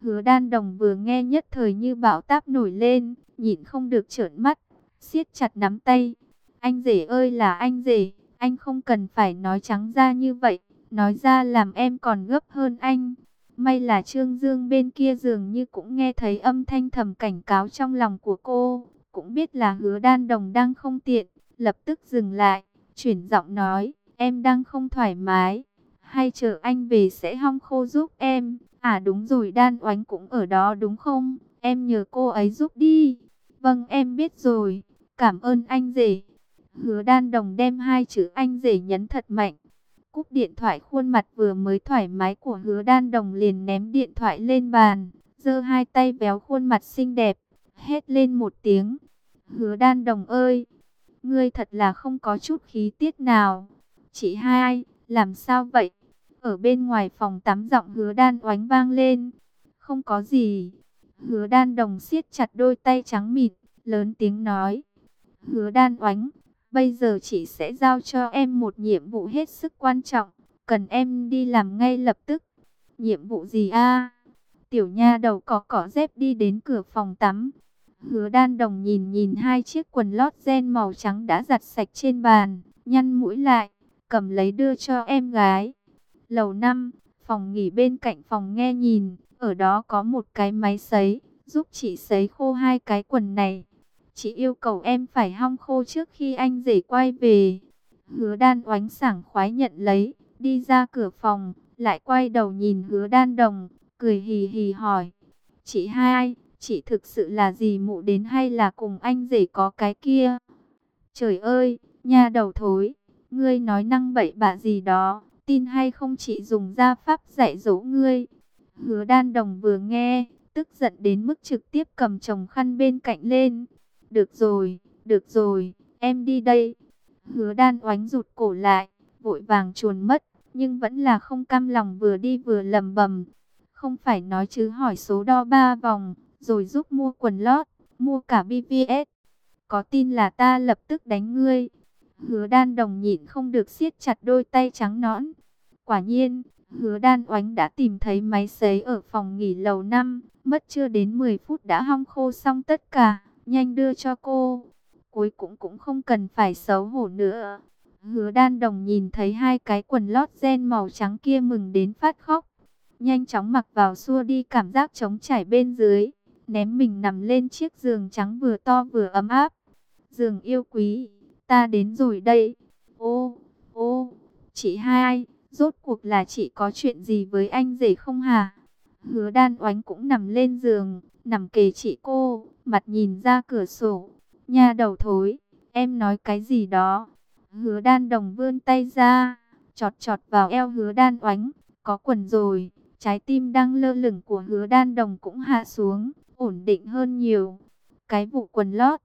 Hứa Đan Đồng vừa nghe nhất thời như bão táp nổi lên, nhịn không được trợn mắt, siết chặt nắm tay. Anh rể ơi là anh rể, anh không cần phải nói trắng ra như vậy, nói ra làm em còn gấp hơn anh. May là Trương Dương bên kia dường như cũng nghe thấy âm thanh thầm cảnh cáo trong lòng của cô, cũng biết là Hứa Đan Đồng đang không tiện, lập tức dừng lại, chuyển giọng nói, em đang không thoải mái, hay chờ anh về sẽ hong khô giúp em. À đúng rồi, Đan Oánh cũng ở đó đúng không? Em nhờ cô ấy giúp đi. Vâng em biết rồi, cảm ơn anh rể. Hứa Đan Đồng đem hai chữ anh rể nhấn thật mạnh. Cúp điện thoại, khuôn mặt vừa mới thoải mái của Hứa Đan Đồng liền ném điện thoại lên bàn, giơ hai tay véo khuôn mặt xinh đẹp, hét lên một tiếng. Hứa Đan Đồng ơi, ngươi thật là không có chút khí tiết nào. Chị hai, làm sao vậy? Ở bên ngoài phòng tắm giọng Hứa Đan Oánh vang lên. Không có gì. Hứa Đan Đồng siết chặt đôi tay trắng mịn, lớn tiếng nói. Hứa Đan Oánh, bây giờ chị sẽ giao cho em một nhiệm vụ hết sức quan trọng, cần em đi làm ngay lập tức. Nhiệm vụ gì a? Tiểu nha đầu cỏ dép đi đến cửa phòng tắm. Hứa Đan Đồng nhìn nhìn hai chiếc quần lót ren màu trắng đã giặt sạch trên bàn, nhăn mũi lại, cầm lấy đưa cho em gái. Lầu 5, phòng nghỉ bên cạnh phòng nghe nhìn, ở đó có một cái máy sấy, giúp chị sấy khô hai cái quần này. Chị yêu cầu em phải hong khô trước khi anh rể quay về. Hứa Đan Oánh sảng khoái nhận lấy, đi ra cửa phòng, lại quay đầu nhìn Hứa Đan Đồng, cười hì hì hỏi. Chị hai, chị thực sự là dì mụ đến hay là cùng anh rể có cái kia? Trời ơi, nha đầu thối, ngươi nói năng bậy bạ gì đó, tin hay không chị dùng gia pháp dạy dỗ ngươi. Hứa Đan Đồng vừa nghe, tức giận đến mức trực tiếp cầm chồng khăn bên cạnh lên. Được rồi, em đi đây. Hứa Đan Oánh rụt cổ lại, vội vàng chuồn mất, nhưng vẫn là không cam lòng, vừa đi vừa lầm bầm. Không phải nói chứ, hỏi số đo 3 vòng, rồi giúp mua quần lót, mua cả BVS. Có tin là ta lập tức đánh ngươi. Hứa Đan Đồng nhịn không được siết chặt đôi tay trắng nõn. Quả nhiên, Hứa Đan Oánh đã tìm thấy máy sấy ở phòng nghỉ lầu 5, mất chưa đến 10 phút đã hong khô xong tất cả, nhanh đưa cho cô. Cuối cũng không cần phải xấu hổ nữa. Hứa Đan Đồng nhìn thấy hai cái quần lót ren màu trắng kia mừng đến phát khóc. Nhanh chóng mặc vào xua đi cảm giác trống trải bên dưới, ném mình nằm lên chiếc giường trắng vừa to vừa ấm áp. Giường yêu quý, ta đến rồi đây. Ô, chị hai, rốt cuộc là chị có chuyện gì với anh rể không hả? Hứa Đan Oánh cũng nằm lên giường, nằm kề chị cô, mặt nhìn ra cửa sổ. Nha đầu thối, em nói cái gì đó? Hứa Đan Đồng vươn tay ra, chọt chọt vào eo Hứa Đan Oánh, có quần rồi. Trái tim đang lơ lửng của Hứa Đan Đồng cũng hạ xuống, ổn định hơn nhiều. Cái vụ quần lót,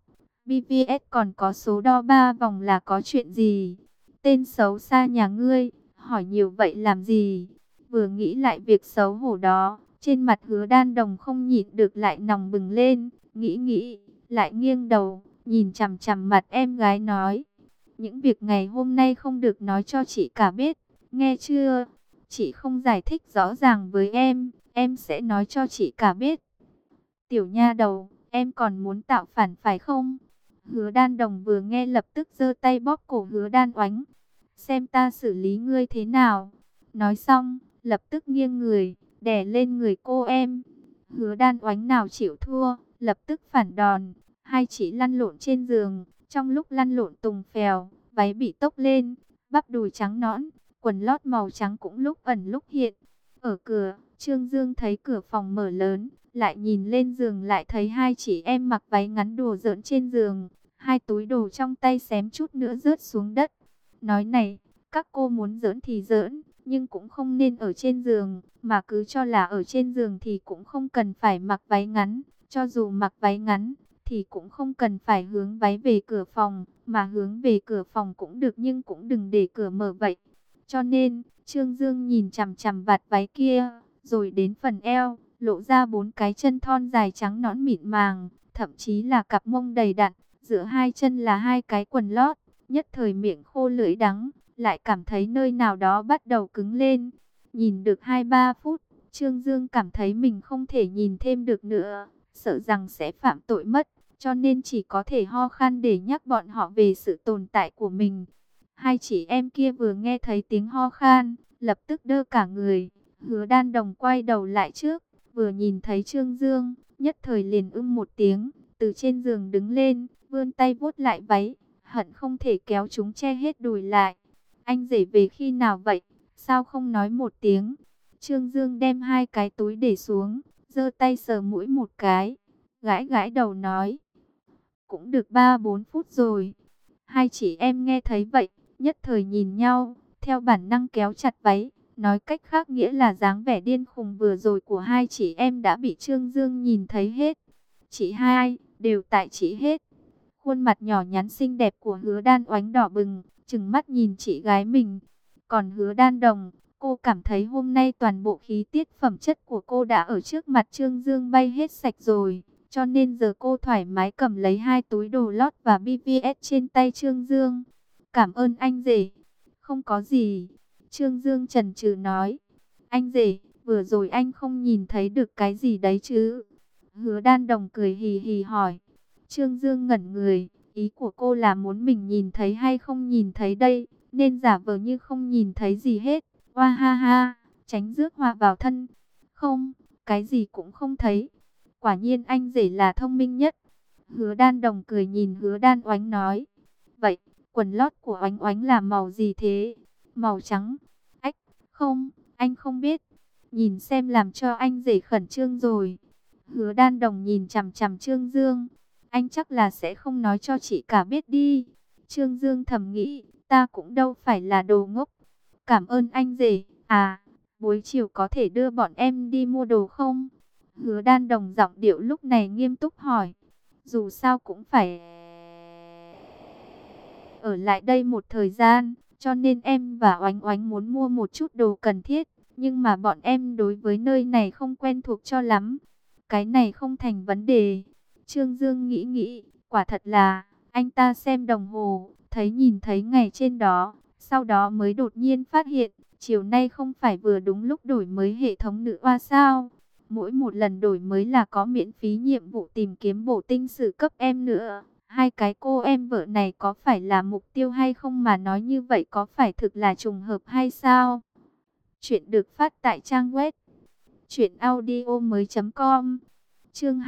BVS còn có số đo 3 vòng là có chuyện gì? Tên xấu xa nhà ngươi, hỏi nhiều vậy làm gì? Vừa nghĩ lại việc xấu hổ đó, trên mặt Hứa Đan Đồng không nhịn được lại nòng bừng lên, nghĩ, lại nghiêng đầu, nhìn chằm chằm mặt em gái nói. Những việc ngày hôm nay không được nói cho chị cả biết, nghe chưa? Chị không giải thích rõ ràng với em sẽ nói cho chị cả biết. Tiểu nha đầu, em còn muốn tạo phản phải không? Hứa Đan Đồng vừa nghe lập tức giơ tay bóp cổ Hứa Đan Oánh. Xem ta xử lý ngươi thế nào. Nói xong, lập tức nghiêng người, đè lên người cô em. Hứa Đan Oánh nào chịu thua, lập tức phản đòn. Hai chị lăn lộn trên giường, trong lúc lăn lộn tùng phèo, váy bị tốc lên, bắp đùi trắng nõn, quần lót màu trắng cũng lúc ẩn lúc hiện. Ở cửa, Trương Dương thấy cửa phòng mở lớn, lại nhìn lên giường lại thấy hai chị em mặc váy ngắn đùa giỡn trên giường, hai túi đồ trong tay xém chút nữa rớt xuống đất. Nói này, các cô muốn giỡn thì giỡn, nhưng cũng không nên ở trên giường, mà cứ cho là ở trên giường thì cũng không cần phải mặc váy ngắn, cho dù mặc váy ngắn thì cũng không cần phải hướng váy về cửa phòng, mà hướng về cửa phòng cũng được nhưng cũng đừng để cửa mở vậy. Cho nên, Trương Dương nhìn chằm chằm vạt váy kia, rồi đến phần eo, lộ ra 4 cái chân thon dài trắng nõn mịn màng, thậm chí là cặp mông đầy đặn, giữa hai chân là hai cái quần lót, nhất thời miệng khô lưỡi đắng, lại cảm thấy nơi nào đó bắt đầu cứng lên. Nhìn được 2-3 phút, Trương Dương cảm thấy mình không thể nhìn thêm được nữa, sợ rằng sẽ phạm tội mất, cho nên chỉ có thể ho khan để nhắc bọn họ về sự tồn tại của mình. Hai chị em kia vừa nghe thấy tiếng ho khan, lập tức đơ cả người. Hứa Đan Đồng quay đầu lại trước, vừa nhìn thấy Trương Dương, nhất thời liền một tiếng, từ trên giường đứng lên, vươn tay vuốt lại váy, hận không thể kéo chúng che hết đùi lại. Anh rể về khi nào vậy? Sao không nói một tiếng? Trương Dương đem hai cái túi để xuống, giơ tay sờ mũi một cái, gãi gãi đầu nói. Cũng được 3-4 phút rồi. Hai chị em nghe thấy vậy, nhất thời nhìn nhau, theo bản năng kéo chặt váy. Nói cách khác nghĩa là dáng vẻ điên khùng vừa rồi của hai chị em đã bị Trương Dương nhìn thấy hết. Chị hai, đều tại chị hết. Khuôn mặt nhỏ nhắn xinh đẹp của Hứa Đan Oánh đỏ bừng, trừng mắt nhìn chị gái mình. Còn Hứa Đan Đồng, cô cảm thấy hôm nay toàn bộ khí tiết phẩm chất của cô đã ở trước mặt Trương Dương bay hết sạch rồi. Cho nên giờ cô thoải mái cầm lấy hai túi đồ lót và BVS trên tay Trương Dương. Cảm ơn anh rể. Không có gì. Trương Dương chần chừ nói. Anh rể, vừa rồi anh không nhìn thấy được cái gì đấy chứ? Hứa Đan Đồng cười hì hì hỏi. Trương Dương ngẩn người. Ý của cô là muốn mình nhìn thấy hay không nhìn thấy đây, nên giả vờ như không nhìn thấy gì hết. Oa ha ha, tránh rước họa vào thân. Không, cái gì cũng không thấy. Quả nhiên anh rể là thông minh nhất. Hứa Đan Đồng cười nhìn Hứa Đan Oánh nói. Vậy, quần lót của Oánh Oánh là màu gì thế? Màu trắng. Ách, không, anh không biết. Nhìn xem làm cho anh rể khẩn trương rồi. Hứa Đan Đồng nhìn chằm chằm Trương Dương. Anh chắc là sẽ không nói cho chị cả biết đi. Trương Dương thầm nghĩ, ta cũng đâu phải là đồ ngốc. Cảm ơn anh rể. À, buổi chiều có thể đưa bọn em đi mua đồ không? Hứa Đan Đồng giọng điệu lúc này nghiêm túc hỏi. Dù sao cũng phải ở lại đây một thời gian, cho nên em và Oánh Oánh muốn mua một chút đồ cần thiết. Nhưng mà bọn em đối với nơi này không quen thuộc cho lắm. Cái này không thành vấn đề. Trương Dương nghĩ nghĩ, quả thật là, anh ta xem đồng hồ, nhìn thấy ngày trên đó, sau đó mới đột nhiên phát hiện, chiều nay không phải vừa đúng lúc đổi mới hệ thống nữ oa sao? Mỗi một lần đổi mới là có miễn phí nhiệm vụ tìm kiếm bổ tinh sử cấp em nữa. Hai cái cô em vợ này có phải là mục tiêu hay không mà nói như vậy có phải thực là trùng hợp hay sao? Chuyện được phát tại trang web truyệnaudiomoi.com. Chương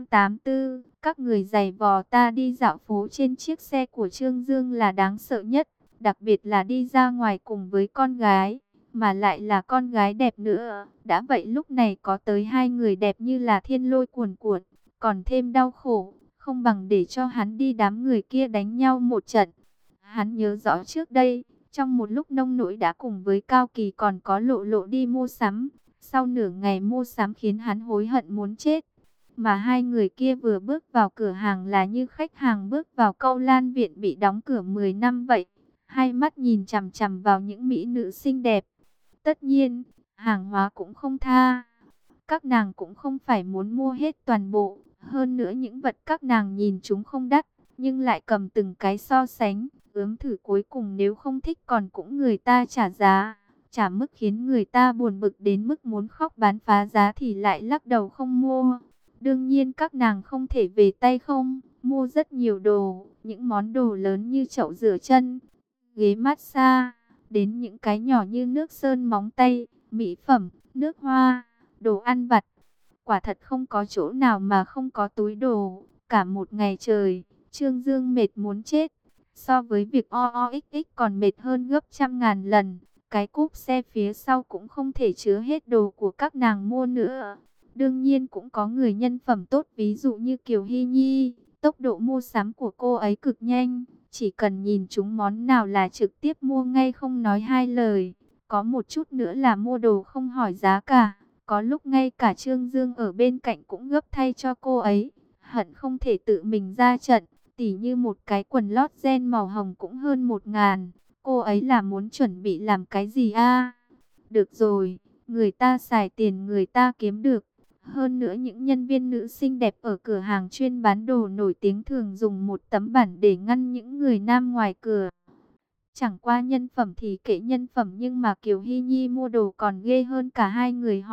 284, các người giày vò ta đi dạo phố trên chiếc xe của Trương Dương là đáng sợ nhất, đặc biệt là đi ra ngoài cùng với con gái, mà lại là con gái đẹp nữa. Đã vậy lúc này có tới hai người đẹp như là thiên lôi cuồn cuộn, còn thêm đau khổ, không bằng để cho hắn đi đám người kia đánh nhau một trận. Hắn nhớ rõ trước đây, trong một lúc nông nỗi đã cùng với Cao Kỳ còn có Lộ Lộ đi mua sắm. Sau nửa ngày mua sắm khiến hắn hối hận muốn chết. Mà hai người kia vừa bước vào cửa hàng là như khách hàng bước vào câu lan viện bị đóng cửa 10 năm vậy. Hai mắt nhìn chằm chằm vào những mỹ nữ xinh đẹp. Tất nhiên, hàng hóa cũng không tha. Các nàng cũng không phải muốn mua hết toàn bộ. Hơn nữa những vật các nàng nhìn chúng không đắt, nhưng lại cầm từng cái so sánh, ướm thử cuối cùng nếu không thích còn cũng người ta trả giá. Trả mức khiến người ta buồn bực đến mức muốn khóc bán phá giá thì lại lắc đầu không mua. Đương nhiên các nàng không thể về tay không, mua rất nhiều đồ, những món đồ lớn như chậu rửa chân, ghế massage, đến những cái nhỏ như nước sơn móng tay, mỹ phẩm, nước hoa, đồ ăn vặt. Quả thật không có chỗ nào mà không có túi đồ. Cả một ngày trời, Trương Dương mệt muốn chết. So với việc OOXX còn mệt hơn gấp trăm ngàn lần. Cái cúp xe phía sau cũng không thể chứa hết đồ của các nàng mua nữa. Đương nhiên cũng có người nhân phẩm tốt, ví dụ như Kiều Hy Nhi. Tốc độ mua sắm của cô ấy cực nhanh. Chỉ cần nhìn chúng món nào là trực tiếp mua ngay không nói hai lời. Có một chút nữa là mua đồ không hỏi giá cả. Có lúc ngay cả Trương Dương ở bên cạnh cũng gấp thay cho cô ấy. Hận không thể tự mình ra trận. Tỉ như một cái quần lót ren màu hồng cũng hơn 1.000. Cô ấy là muốn chuẩn bị làm cái gì a? Được rồi, người ta xài tiền người ta kiếm được. Hơn nữa những nhân viên nữ xinh đẹp ở cửa hàng chuyên bán đồ nổi tiếng thường dùng một tấm bản để ngăn những người nam ngoài cửa. Chẳng qua nhân phẩm thì kệ nhân phẩm, nhưng mà Kiều Hy Nhi mua đồ còn ghê hơn cả hai người họ.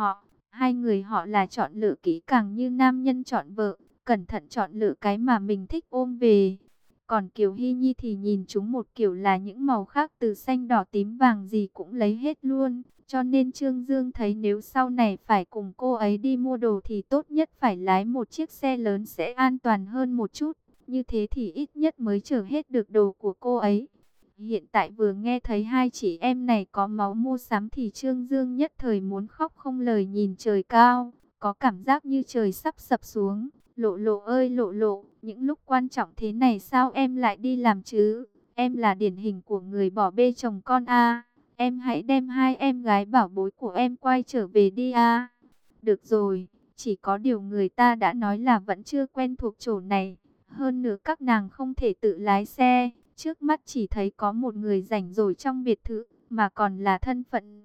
Hai người họ là chọn lựa kỹ càng như nam nhân chọn vợ, cẩn thận chọn lựa cái mà mình thích ôm về. Còn Kiều Hy Nhi thì nhìn chúng một kiểu là những màu khác từ xanh đỏ tím vàng gì cũng lấy hết luôn. Cho nên Trương Dương thấy nếu sau này phải cùng cô ấy đi mua đồ thì tốt nhất phải lái một chiếc xe lớn sẽ an toàn hơn một chút. Như thế thì ít nhất mới chở hết được đồ của cô ấy. Hiện tại vừa nghe thấy hai chị em này có máu mua sắm thì Trương Dương nhất thời muốn khóc không lời, nhìn trời cao. Có cảm giác như trời sắp sập xuống. Lộ Lộ ơi Lộ Lộ, những lúc quan trọng thế này sao em lại đi làm chứ? Em là điển hình của người bỏ bê chồng con a. Em hãy đem hai em gái bảo bối của em quay trở về đi a. Được rồi, chỉ có điều người ta đã nói là vẫn chưa quen thuộc chỗ này. Hơn nữa các nàng không thể tự lái xe. Trước mắt chỉ thấy có một người rảnh rỗi trong biệt thự, mà còn là thân phận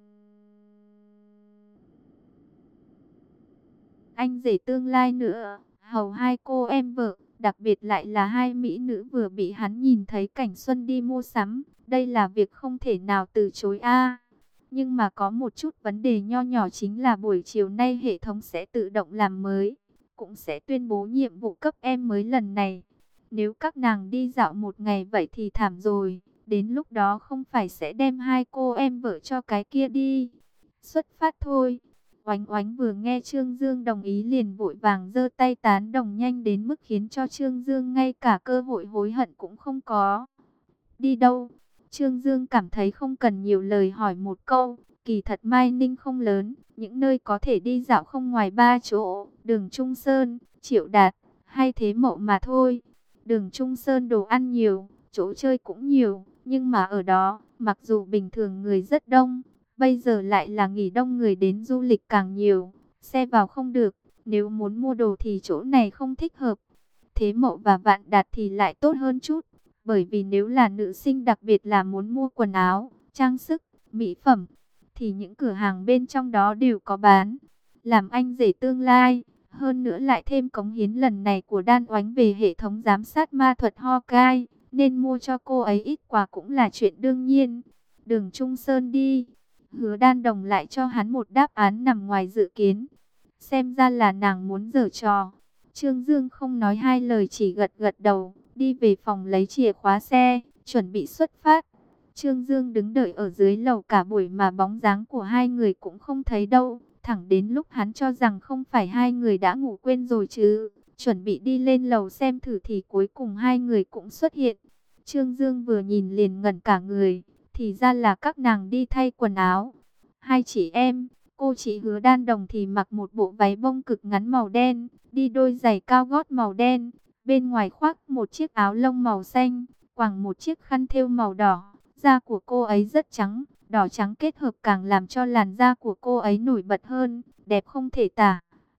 anh rể tương lai nữa. Hầu hai cô em vợ, đặc biệt lại là hai mỹ nữ vừa bị hắn nhìn thấy cảnh xuân đi mua sắm. Đây là việc không thể nào từ chối a. Nhưng mà có một chút vấn đề nho nhỏ, chính là buổi chiều nay hệ thống sẽ tự động làm mới, cũng sẽ tuyên bố nhiệm vụ cấp em mới lần này. Nếu các nàng đi dạo một ngày vậy thì thảm rồi. Đến lúc đó không phải sẽ đem hai cô em vợ cho cái kia đi. Xuất phát thôi. Oánh Oánh vừa nghe Trương Dương đồng ý liền vội vàng giơ tay tán đồng, nhanh đến mức khiến cho Trương Dương ngay cả cơ hội hối hận cũng không có. Đi đâu? Trương Dương cảm thấy không cần nhiều lời hỏi một câu. Kỳ thật Mai Ninh không lớn, những nơi có thể đi dạo không ngoài 3 chỗ: Đường Trung Sơn, Triệu Đạt, hay Thế Mậu mà thôi. Đường Trung Sơn đồ ăn nhiều, chỗ chơi cũng nhiều, nhưng mà ở đó, mặc dù bình thường người rất đông, bây giờ lại là nghỉ đông, người đến du lịch càng nhiều, xe vào không được. Nếu muốn mua đồ thì chỗ này không thích hợp. Thế Mậu và Vạn Đạt thì lại tốt hơn chút, bởi vì nếu là nữ sinh, đặc biệt là muốn mua quần áo, trang sức, mỹ phẩm, thì những cửa hàng bên trong đó đều có bán. Làm anh rể tương lai, hơn nữa lại thêm cống hiến lần này của Đan Oánh về hệ thống giám sát ma thuật Hawkeye, nên mua cho cô ấy ít quà cũng là chuyện đương nhiên. Đường Trung Sơn đi. Hứa Đan Đồng lại cho hắn một đáp án nằm ngoài dự kiến. Xem ra là nàng muốn giở trò. Trương Dương không nói hai lời, chỉ gật gật đầu, đi về phòng lấy chìa khóa xe, chuẩn bị xuất phát. Trương Dương đứng đợi ở dưới lầu cả buổi mà bóng dáng của hai người cũng không thấy đâu. Thẳng đến lúc hắn cho rằng không phải hai người đã ngủ quên rồi chứ, chuẩn bị đi lên lầu xem thử thì cuối cùng hai người cũng xuất hiện. Trương Dương vừa nhìn liền ngẩn cả người, thì ra là các nàng đi thay quần áo. Hai chị em, cô chị Hứa Đan Đồng thì mặc một bộ váy bông cực ngắn màu đen, đi đôi giày cao gót màu đen, bên ngoài khoác một chiếc áo lông màu xanh, quàng một chiếc khăn thêu màu đỏ. Da của cô ấy rất trắng, đỏ trắng kết hợp càng làm cho làn da của cô ấy nổi bật hơn, đẹp không thể tả.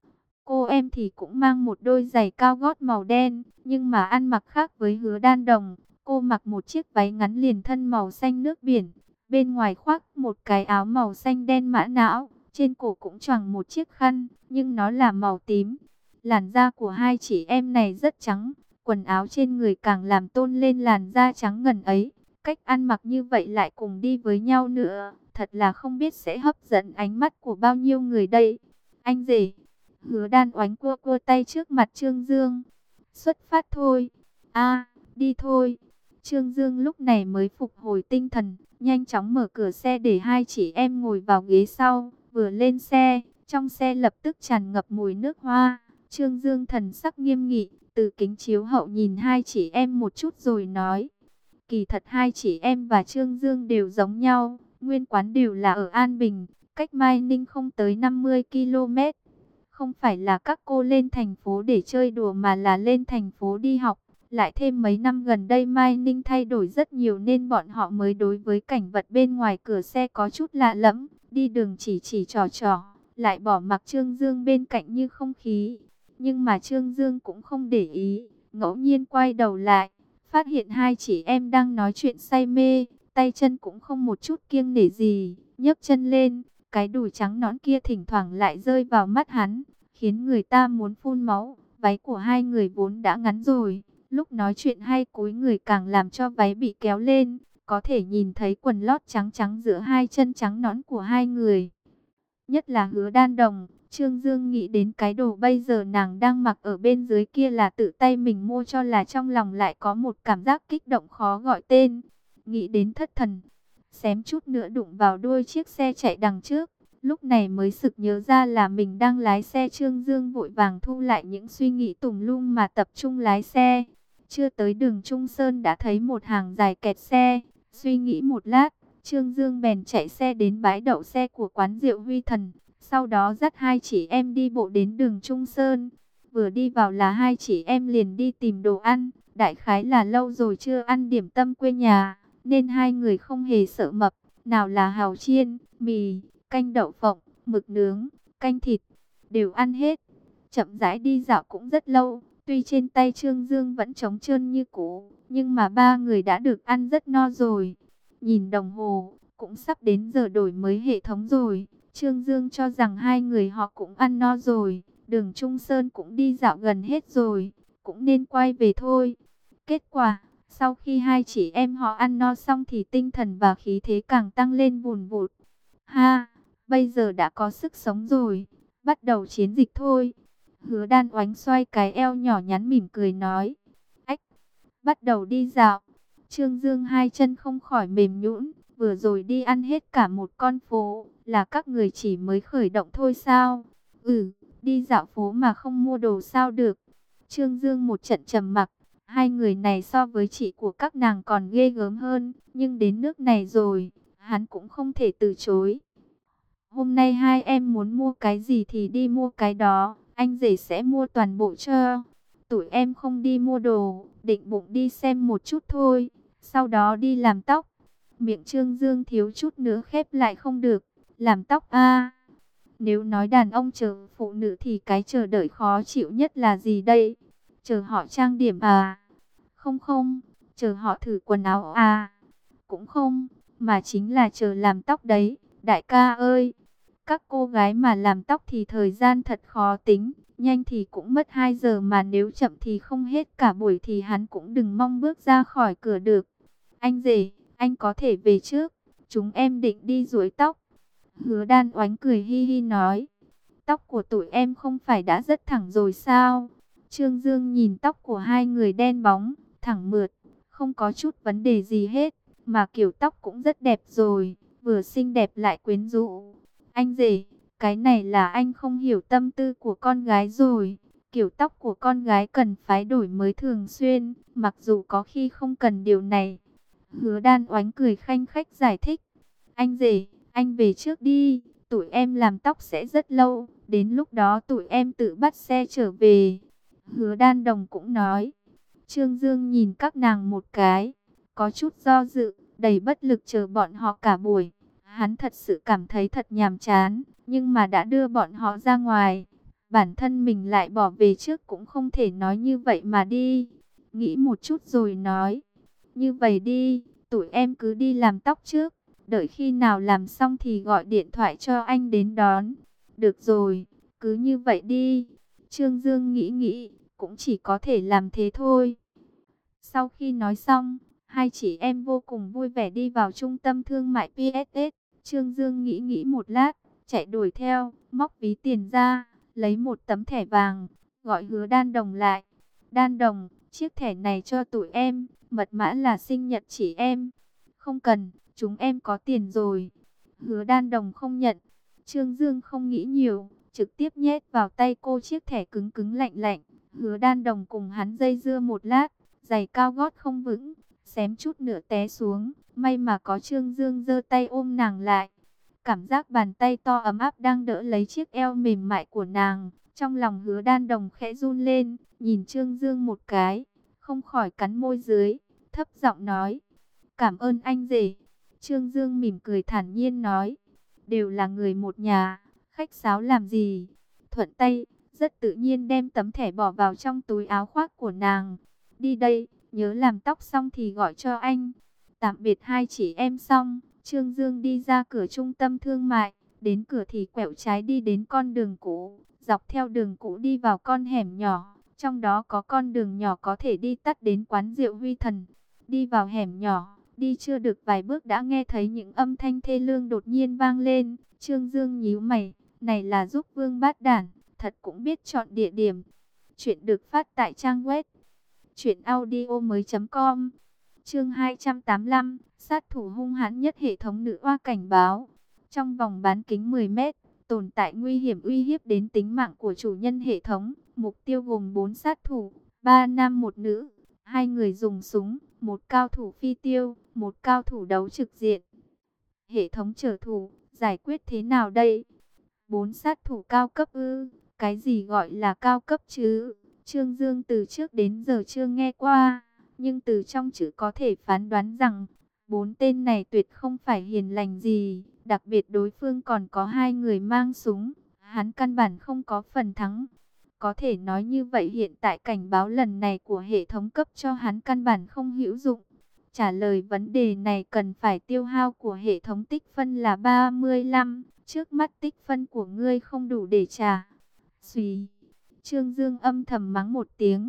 Cô em thì cũng mang một đôi giày cao gót màu đen, nhưng mà ăn mặc khác với Hứa Đan Đồng. Cô mặc một chiếc váy ngắn liền thân màu xanh nước biển, bên ngoài khoác một cái áo màu xanh đen mã não, trên cổ cũng choàng một chiếc khăn, nhưng nó là màu tím. Làn da của hai chị em này rất trắng, quần áo trên người càng làm tôn lên làn da trắng ngần ấy. Cách ăn mặc như vậy lại cùng đi với nhau nữa, thật là không biết sẽ hấp dẫn ánh mắt của bao nhiêu người đây. Anh rể. Hứa Đan Oánh cua cua tay trước mặt Trương Dương. Xuất phát thôi. A, đi thôi. Trương Dương lúc này mới phục hồi tinh thần, nhanh chóng mở cửa xe để hai chị em ngồi vào ghế sau. Vừa lên xe, trong xe lập tức tràn ngập mùi nước hoa. Trương Dương thần sắc nghiêm nghị, từ kính chiếu hậu nhìn hai chị em một chút rồi nói: kỳ thật hai chị em và Trương Dương đều giống nhau, nguyên quán đều là ở An Bình, cách Mai Ninh không tới 50 km. Không phải là các cô lên thành phố để chơi đùa mà là lên thành phố đi học. Lại thêm mấy năm gần đây Mai Ninh thay đổi rất nhiều nên bọn họ mới đối với cảnh vật bên ngoài cửa xe có chút lạ lẫm. Đi đường chỉ trò trò, lại bỏ mặc Trương Dương bên cạnh như không khí. Nhưng mà Trương Dương cũng không để ý, ngẫu nhiên quay đầu lại, phát hiện hai chị em đang nói chuyện say mê, tay chân cũng không một chút kiêng nể gì, nhấc chân lên, cái đùi trắng nõn kia thỉnh thoảng lại rơi vào mắt hắn, khiến người ta muốn phun máu. Váy của hai người vốn đã ngắn rồi, lúc nói chuyện hay cúi người càng làm cho váy bị kéo lên, có thể nhìn thấy quần lót trắng trắng giữa hai chân trắng nõn của hai người. Nhất là Hứa Đan Đồng, Trương Dương nghĩ đến cái đồ bây giờ nàng đang mặc ở bên dưới kia là tự tay mình mua cho, là trong lòng lại có một cảm giác kích động khó gọi tên. Nghĩ đến thất thần, xém chút nữa đụng vào đuôi chiếc xe chạy đằng trước. Lúc này mới sực nhớ ra là mình đang lái xe. Trương Dương vội vàng thu lại những suy nghĩ tùm lum mà tập trung lái xe. Chưa tới đường Trung Sơn đã thấy một hàng dài kẹt xe. Suy nghĩ một lát, Trương Dương bèn chạy xe đến bãi đậu xe của quán rượu Huy Thần. Sau đó dắt hai chị em đi bộ đến đường Trung Sơn. Vừa đi vào là hai chị em liền đi tìm đồ ăn. Đại khái là lâu rồi chưa ăn điểm tâm quê nhà, nên hai người không hề sợ mập. Nào là hàu chiên, mì, canh đậu phộng, mực nướng, canh thịt, đều ăn hết. Chậm rãi đi dạo cũng rất lâu. Tuy trên tay Trương Dương vẫn trống trơn như cũ, nhưng mà ba người đã được ăn rất no rồi. Nhìn đồng hồ, cũng sắp đến giờ đổi mới hệ thống rồi. Trương Dương cho rằng hai người họ cũng ăn no rồi. Đường Trung Sơn cũng đi dạo gần hết rồi, cũng nên quay về thôi. Kết quả, sau khi hai chị em họ ăn no xong thì tinh thần và khí thế càng tăng lên vùn vụt. Ha, bây giờ đã có sức sống rồi, bắt đầu chiến dịch thôi. Hứa Đan Oánh xoay cái eo nhỏ nhắn mỉm cười nói. Ách, bắt đầu đi dạo. Trương Dương hai chân không khỏi mềm nhũn, vừa rồi đi ăn hết cả một con phố, là các người chỉ mới khởi động thôi sao? Ừ, đi dạo phố mà không mua đồ sao được. Trương Dương một trận trầm mặc, hai người này so với chị của các nàng còn ghê gớm hơn, nhưng đến nước này rồi, hắn cũng không thể từ chối. Hôm nay hai em muốn mua cái gì thì đi mua cái đó, anh rể sẽ mua toàn bộ cho. Tụi em không đi mua đồ, định bụng đi xem một chút thôi, sau đó đi làm tóc. Miệng Trương Dương thiếu chút nữa khép lại không được. Làm tóc à? Nếu nói đàn ông chờ phụ nữ thì cái chờ đợi khó chịu nhất là gì đây? Chờ họ trang điểm à? Không không, chờ họ thử quần áo à? Cũng không, mà chính là chờ làm tóc đấy, đại ca ơi. Các cô gái mà làm tóc thì thời gian thật khó tính, nhanh thì cũng mất 2 giờ mà nếu chậm thì không hết cả buổi thì hắn cũng đừng mong bước ra khỏi cửa được. Anh rể, anh có thể về trước, chúng em định đi duỗi tóc. Hứa Đan Oánh cười hi hi nói, tóc của tụi em không phải đã rất thẳng rồi sao? Trương Dương nhìn tóc của hai người đen bóng, thẳng mượt, không có chút vấn đề gì hết, mà kiểu tóc cũng rất đẹp rồi, vừa xinh đẹp lại quyến rũ. Anh rể, cái này là anh không hiểu tâm tư của con gái rồi. Kiểu tóc của con gái cần phải đổi mới thường xuyên, mặc dù có khi không cần điều này. Hứa Đan Oánh cười khanh khách giải thích. Anh rể, anh về trước đi, tụi em làm tóc sẽ rất lâu, đến lúc đó tụi em tự bắt xe trở về. Hứa Đan Đồng cũng nói. Trương Dương nhìn các nàng một cái, có chút do dự, đầy bất lực chờ bọn họ cả buổi. Hắn thật sự cảm thấy thật nhàm chán, nhưng mà đã đưa bọn họ ra ngoài, bản thân mình lại bỏ về trước cũng không thể nói như vậy mà đi. Nghĩ một chút rồi nói, như vậy đi, tụi em cứ đi làm tóc trước, đợi khi nào làm xong thì gọi điện thoại cho anh đến đón. Được rồi, cứ như vậy đi. Trương Dương nghĩ nghĩ, cũng chỉ có thể làm thế thôi. Sau khi nói xong, hai chị em vô cùng vui vẻ đi vào trung tâm thương mại PSS. Trương Dương nghĩ nghĩ một lát, chạy đuổi theo, móc ví tiền ra, lấy một tấm thẻ vàng, gọi Hứa Đan Đồng lại. Đan Đồng, chiếc thẻ này cho tụi em, mật mã là sinh nhật chị em. Không cần, chúng em có tiền rồi. Hứa Đan Đồng không nhận. Trương Dương không nghĩ nhiều, trực tiếp nhét vào tay cô chiếc thẻ cứng cứng lạnh lạnh. Hứa Đan Đồng cùng hắn dây dưa một lát, giày cao gót không vững, xém chút nữa té xuống. May mà có Trương Dương giơ tay ôm nàng lại. Cảm giác bàn tay to ấm áp đang đỡ lấy chiếc eo mềm mại của nàng. Trong lòng Hứa Đan Đồng khẽ run lên, nhìn Trương Dương một cái, không khỏi cắn môi dưới, thấp giọng nói. Cảm ơn anh rể. Trương Dương mỉm cười thản nhiên nói. Đều là người một nhà, khách sáo làm gì. Thuận tay, rất tự nhiên đem tấm thẻ bỏ vào trong túi áo khoác của nàng. Đi đây, nhớ làm tóc xong thì gọi cho anh. Tạm biệt hai chị em xong, Trương Dương đi ra cửa trung tâm thương mại. Đến cửa thì quẹo trái đi đến con đường cũ. Dọc theo đường cũ đi vào con hẻm nhỏ. Trong đó có con đường nhỏ có thể đi tắt đến quán rượu Huy Thần. Đi vào hẻm nhỏ, Đi chưa được vài bước đã nghe thấy những âm thanh thê lương đột nhiên vang lên. Trương Dương nhíu mày, này là giúp Vương Bát Đản, thật cũng biết chọn địa điểm. Chuyện được phát tại trang web truyệnaudiomoi.com. Chương 285, sát thủ hung hãn nhất hệ thống nữ oa cảnh báo. Trong vòng bán kính 10 mét, tồn tại nguy hiểm uy hiếp đến tính mạng của chủ nhân hệ thống. Mục tiêu gồm 4 sát thủ, 3 nam 1 nữ, 2 người dùng súng, 1 cao thủ phi tiêu, 1 cao thủ đấu trực diện. Hệ thống trở thủ, giải quyết thế nào đây? 4 sát thủ cao cấp ư? Cái gì gọi là cao cấp chứ? Trương Dương từ trước đến giờ chưa nghe qua, nhưng từ trong chữ có thể phán đoán rằng 4 tên này tuyệt không phải hiền lành gì, đặc biệt đối phương còn có 2 người mang súng, hắn căn bản không có phần thắng. Có thể nói như vậy hiện tại cảnh báo lần này của hệ thống cấp cho hắn căn bản không hữu dụng. Trả lời vấn đề này cần phải tiêu hao của hệ thống tích phân là 35, trước mắt tích phân của ngươi không đủ để trả. Xùy, Trương Dương âm thầm mắng một tiếng,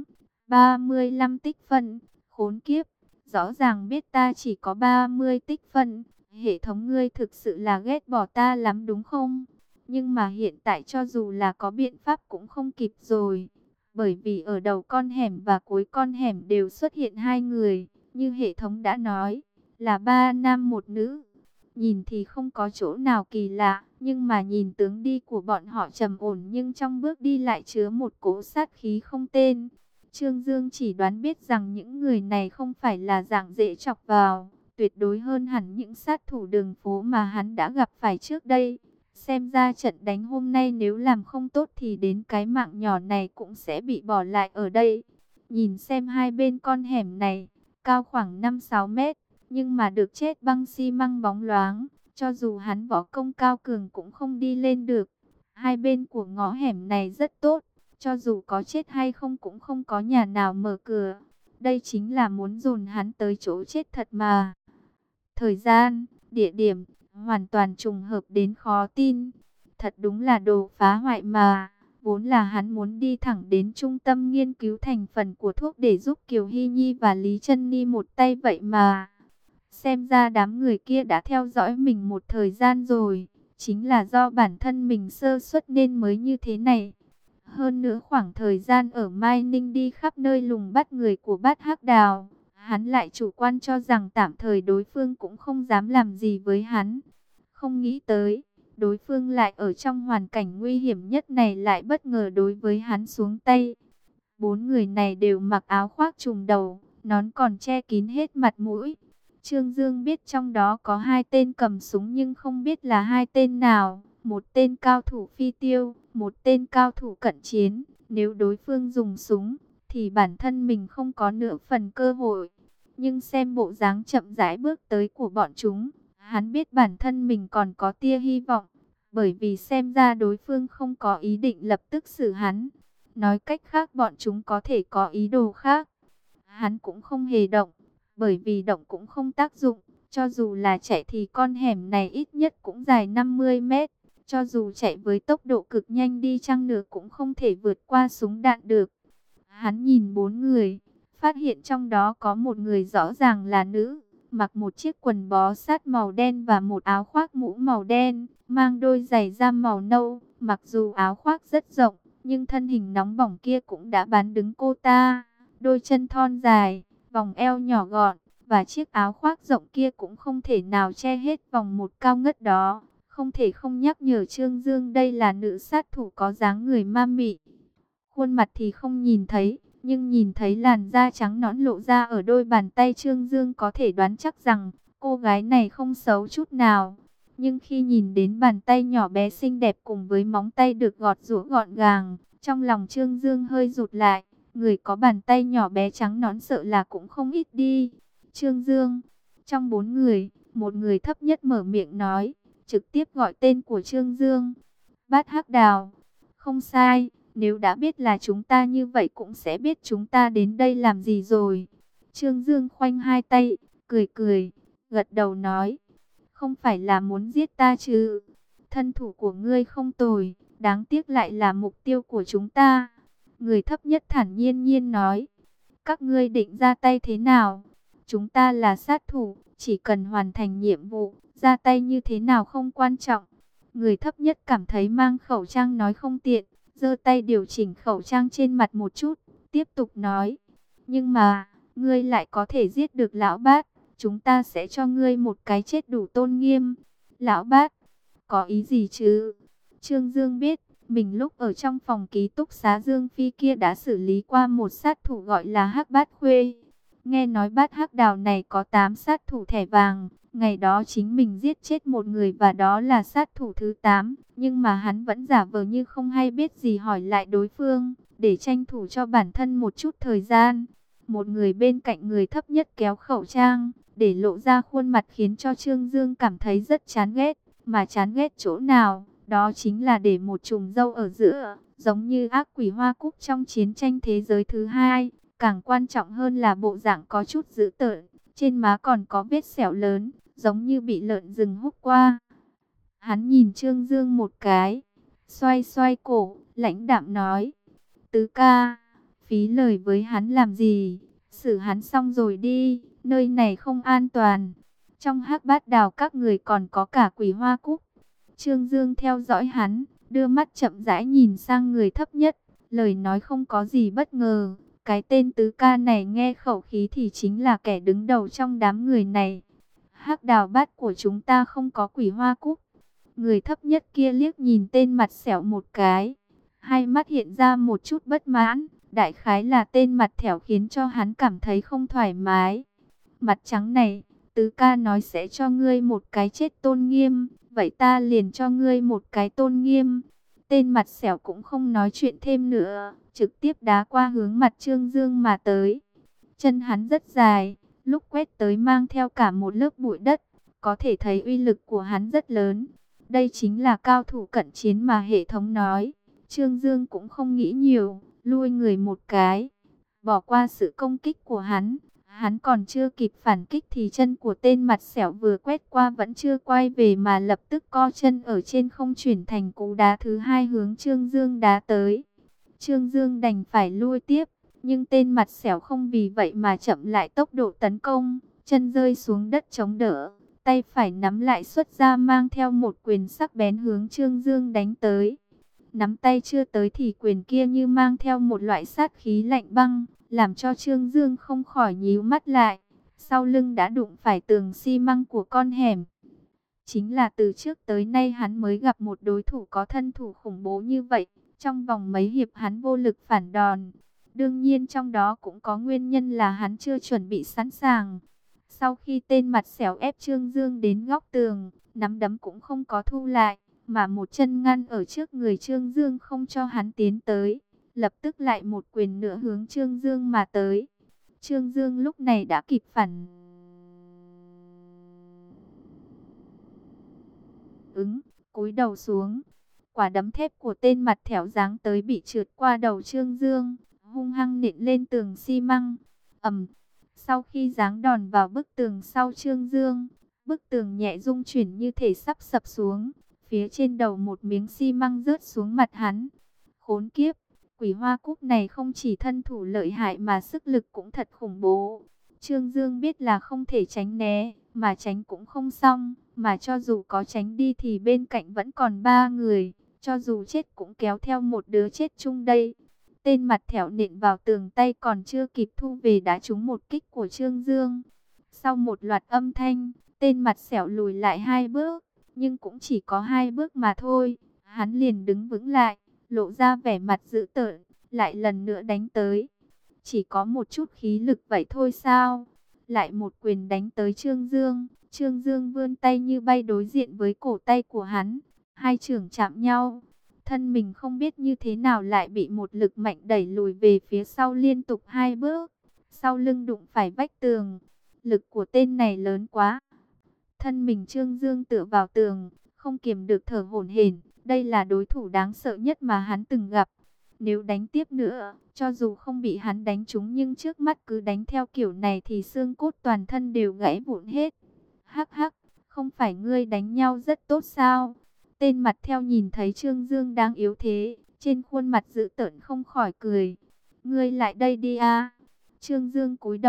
35 tích phân, khốn kiếp, rõ ràng biết ta chỉ có 30 tích phân, hệ thống ngươi thực sự là ghét bỏ ta lắm đúng không? Nhưng mà hiện tại cho dù là có biện pháp cũng không kịp rồi, bởi vì ở đầu con hẻm và cuối con hẻm đều xuất hiện 2 người, như hệ thống đã nói, là 3 nam 1 nữ. Nhìn thì không có chỗ nào kỳ lạ, nhưng mà nhìn tướng đi của bọn họ trầm ổn nhưng trong bước đi lại chứa một cỗ sát khí không tên. Trương Dương chỉ đoán biết rằng những người này không phải là dạng dễ chọc vào, tuyệt đối hơn hẳn những sát thủ đường phố mà hắn đã gặp phải trước đây. Xem ra trận đánh hôm nay nếu làm không tốt thì đến cái mạng nhỏ này cũng sẽ bị bỏ lại ở đây. Nhìn xem hai bên con hẻm này, cao khoảng 5-6 mét, nhưng mà được chết băng xi măng bóng loáng, cho dù hắn võ công cao cường cũng không đi lên được. Hai bên của ngõ hẻm này rất tốt, cho dù có chết hay không cũng không có nhà nào mở cửa. Đây chính là muốn dồn hắn tới chỗ chết thật mà. Thời gian, địa điểm, hoàn toàn trùng hợp đến khó tin. Thật đúng là đồ phá hoại mà. Vốn là hắn muốn đi thẳng đến trung tâm nghiên cứu thành phần của thuốc để giúp Kiều Hy Nhi và Lý Chân Ni một tay vậy mà. Xem ra đám người kia đã theo dõi mình một thời gian rồi. Chính là do bản thân mình sơ suất nên mới như thế này. Hơn nữa khoảng thời gian ở Mai Ninh đi khắp nơi lùng bắt người của Bát Hắc Đào, hắn lại chủ quan cho rằng tạm thời đối phương cũng không dám làm gì với hắn. Không nghĩ tới, đối phương lại ở trong hoàn cảnh nguy hiểm nhất này lại bất ngờ đối với hắn xuống tay. 4 người này đều mặc áo khoác trùm đầu, nón còn che kín hết mặt mũi. Trương Dương biết trong đó có 2 tên cầm súng nhưng không biết là 2 tên nào. Một tên cao thủ phi tiêu, một tên cao thủ cận chiến. Nếu đối phương dùng súng, thì bản thân mình không có nửa phần cơ hội. Nhưng xem bộ dáng chậm rãi bước tới của bọn chúng, hắn biết bản thân mình còn có tia hy vọng. Bởi vì xem ra đối phương không có ý định lập tức xử hắn. Nói cách khác bọn chúng có thể có ý đồ khác. Hắn cũng không hề động, bởi vì động cũng không tác dụng. Cho dù là chạy thì con hẻm này ít nhất cũng dài 50 mét. Cho dù chạy với tốc độ cực nhanh đi chăng nữa cũng không thể vượt qua súng đạn được. Hắn nhìn 4 người, phát hiện trong đó có một người rõ ràng là nữ, mặc một chiếc quần bó sát màu đen và một áo khoác mũ màu đen, mang đôi giày da màu nâu. Mặc dù áo khoác rất rộng, nhưng thân hình nóng bỏng kia cũng đã bán đứng cô ta. Đôi chân thon dài, vòng eo nhỏ gọn, và chiếc áo khoác rộng kia cũng không thể nào che hết vòng một cao ngất đó. Không thể không nhắc nhở Trương Dương đây là nữ sát thủ có dáng người ma mị. Khuôn mặt thì không nhìn thấy, nhưng nhìn thấy làn da trắng nõn lộ ra ở đôi bàn tay Trương Dương có thể đoán chắc rằng cô gái này không xấu chút nào. Nhưng khi nhìn đến bàn tay nhỏ bé xinh đẹp cùng với móng tay được gọt giũa gọn gàng, trong lòng Trương Dương hơi rụt lại. Người có bàn tay nhỏ bé trắng nõn sợ là cũng không ít đi. Trương Dương, trong 4 người, một người thấp nhất mở miệng nói, trực tiếp gọi tên của Trương Dương. Bát Hắc Đào. Không sai, nếu đã biết là chúng ta như vậy cũng sẽ biết chúng ta đến đây làm gì rồi. Trương Dương khoanh hai tay, cười cười, gật đầu nói, không phải là muốn giết ta chứ. Thân thủ của ngươi không tồi, đáng tiếc lại là mục tiêu của chúng ta. Người thấp nhất thản nhiên nói, các ngươi định ra tay thế nào? Chúng ta là sát thủ, chỉ cần hoàn thành nhiệm vụ, ra tay như thế nào không quan trọng. Người thấp nhất cảm thấy mang khẩu trang nói không tiện, giơ tay điều chỉnh khẩu trang trên mặt một chút, tiếp tục nói. Nhưng mà, ngươi lại có thể giết được lão bát, chúng ta sẽ cho ngươi một cái chết đủ tôn nghiêm. Lão bát, có ý gì chứ? Trương Dương biết, mình lúc ở trong phòng ký túc xá Dương Phi kia đã xử lý qua một sát thủ gọi là Hắc Bát Khuê. Nghe nói bát hắc đào này có 8 sát thủ thẻ vàng. Ngày đó chính mình giết chết một người và đó là sát thủ thứ 8. Nhưng mà hắn vẫn giả vờ như không hay biết gì hỏi lại đối phương, để tranh thủ cho bản thân một chút thời gian. Một người bên cạnh người thấp nhất kéo khẩu trang, để lộ ra khuôn mặt khiến cho Trương Dương cảm thấy rất chán ghét. Mà chán ghét chỗ nào, đó chính là để một chùm râu ở giữa, giống như ác quỷ Hoa Cúc trong chiến tranh thế giới thứ 2. Càng quan trọng hơn là bộ dạng có chút dữ tợn, trên má còn có vết sẹo lớn, giống như bị lợn rừng húc qua. Hắn nhìn Trương Dương một cái, xoay xoay cổ, lãnh đạm nói: Tứ ca, phí lời với hắn làm gì, xử hắn xong rồi đi, nơi này không an toàn. Trong Hắc Bát Đào các người còn có cả quỷ Hoa Cúc. Trương Dương theo dõi hắn, đưa mắt chậm rãi nhìn sang người thấp nhất, lời nói không có gì bất ngờ. Cái tên tứ ca này nghe khẩu khí thì chính là kẻ đứng đầu trong đám người này. Hắc Đào bát của chúng ta không có quỷ Hoa Cúc. Người thấp nhất kia liếc nhìn tên mặt sẹo một cái, hai mắt hiện ra một chút bất mãn. Đại khái là tên mặt thẻo khiến cho hắn cảm thấy không thoải mái. Mặt trắng này, tứ ca nói sẽ cho ngươi một cái chết tôn nghiêm, vậy ta liền cho ngươi một cái tôn nghiêm. Tên mặt sẹo cũng không nói chuyện thêm nữa, trực tiếp đá qua hướng mặt Trương Dương mà tới. Chân hắn rất dài, lúc quét tới mang theo cả một lớp bụi đất, có thể thấy uy lực của hắn rất lớn. Đây chính là cao thủ cận chiến mà hệ thống nói. Trương Dương cũng không nghĩ nhiều, lui người một cái, bỏ qua sự công kích của hắn. Hắn còn chưa kịp phản kích thì chân của tên mặt sẹo vừa quét qua vẫn chưa quay về mà lập tức co chân ở trên không chuyển thành cú đá thứ 2 hướng Trương Dương đá tới. Trương Dương đành phải lui tiếp, nhưng tên mặt sẹo không vì vậy mà chậm lại tốc độ tấn công, chân rơi xuống đất chống đỡ, tay phải nắm lại xuất ra mang theo một quyền sắc bén hướng Trương Dương đánh tới. Nắm tay chưa tới thì quyền kia như mang theo một loại sát khí lạnh băng, làm cho Trương Dương không khỏi nhíu mắt lại. Sau lưng đã đụng phải tường xi măng của con hẻm. Chính là từ trước tới nay hắn mới gặp một đối thủ có thân thủ khủng bố như vậy. Trong vòng mấy hiệp hắn vô lực phản đòn. Đương nhiên trong đó cũng có nguyên nhân là hắn chưa chuẩn bị sẵn sàng. Sau khi tên mặt xẻo ép Trương Dương đến góc tường, nắm đấm cũng không có thu lại, mà một chân ngăn ở trước người Trương Dương không cho hắn tiến tới. Lập tức lại một quyền nữa hướng Trương Dương mà tới. Trương Dương lúc này đã kịp phản ứng, cúi đầu xuống. Quả đấm thép của tên mặt thẻo giáng tới bị trượt qua đầu Trương Dương, hung hăng nện lên tường xi măng. Ầm. Sau khi giáng đòn vào bức tường sau Trương Dương, bức tường nhẹ rung chuyển như thể sắp sập xuống. Phía trên đầu một miếng xi măng rớt xuống mặt hắn. Khốn kiếp, quỷ Hoa Cúc này không chỉ thân thủ lợi hại mà sức lực cũng thật khủng bố. Trương Dương biết là không thể tránh né, mà tránh cũng không xong, mà cho dù có tránh đi thì bên cạnh vẫn còn 3 người, cho dù chết cũng kéo theo một đứa chết chung đây. Tên mặt thẻo nện vào tường, tay còn chưa kịp thu về đã trúng một kích của Trương Dương. Sau một loạt âm thanh, tên mặt xẻo lùi lại 2 bước, nhưng cũng chỉ có 2 bước mà thôi. Hắn liền đứng vững lại, lộ ra vẻ mặt dữ tợn, lại lần nữa đánh tới. Chỉ có một chút khí lực vậy thôi sao? Lại một quyền đánh tới Trương Dương. Trương Dương vươn tay như bay đối diện với cổ tay của hắn. Hai chưởng chạm nhau. Thân mình không biết như thế nào lại bị một lực mạnh đẩy lùi về phía sau liên tục 2 bước. Sau lưng đụng phải vách tường. Lực của tên này lớn quá. Thân mình Trương Dương tựa vào tường, không kiềm được thở hổn hển. Đây là đối thủ đáng sợ nhất mà hắn từng gặp. Nếu đánh tiếp nữa, cho dù không bị hắn đánh trúng nhưng trước mắt cứ đánh theo kiểu này thì xương cốt toàn thân đều gãy vụn hết. Hắc hắc, không phải ngươi đánh nhau rất tốt sao? Tên mặt theo nhìn thấy Trương Dương đang yếu thế, trên khuôn mặt dữ tợn không khỏi cười. Ngươi lại đây đi a. Trương Dương cúi đầu,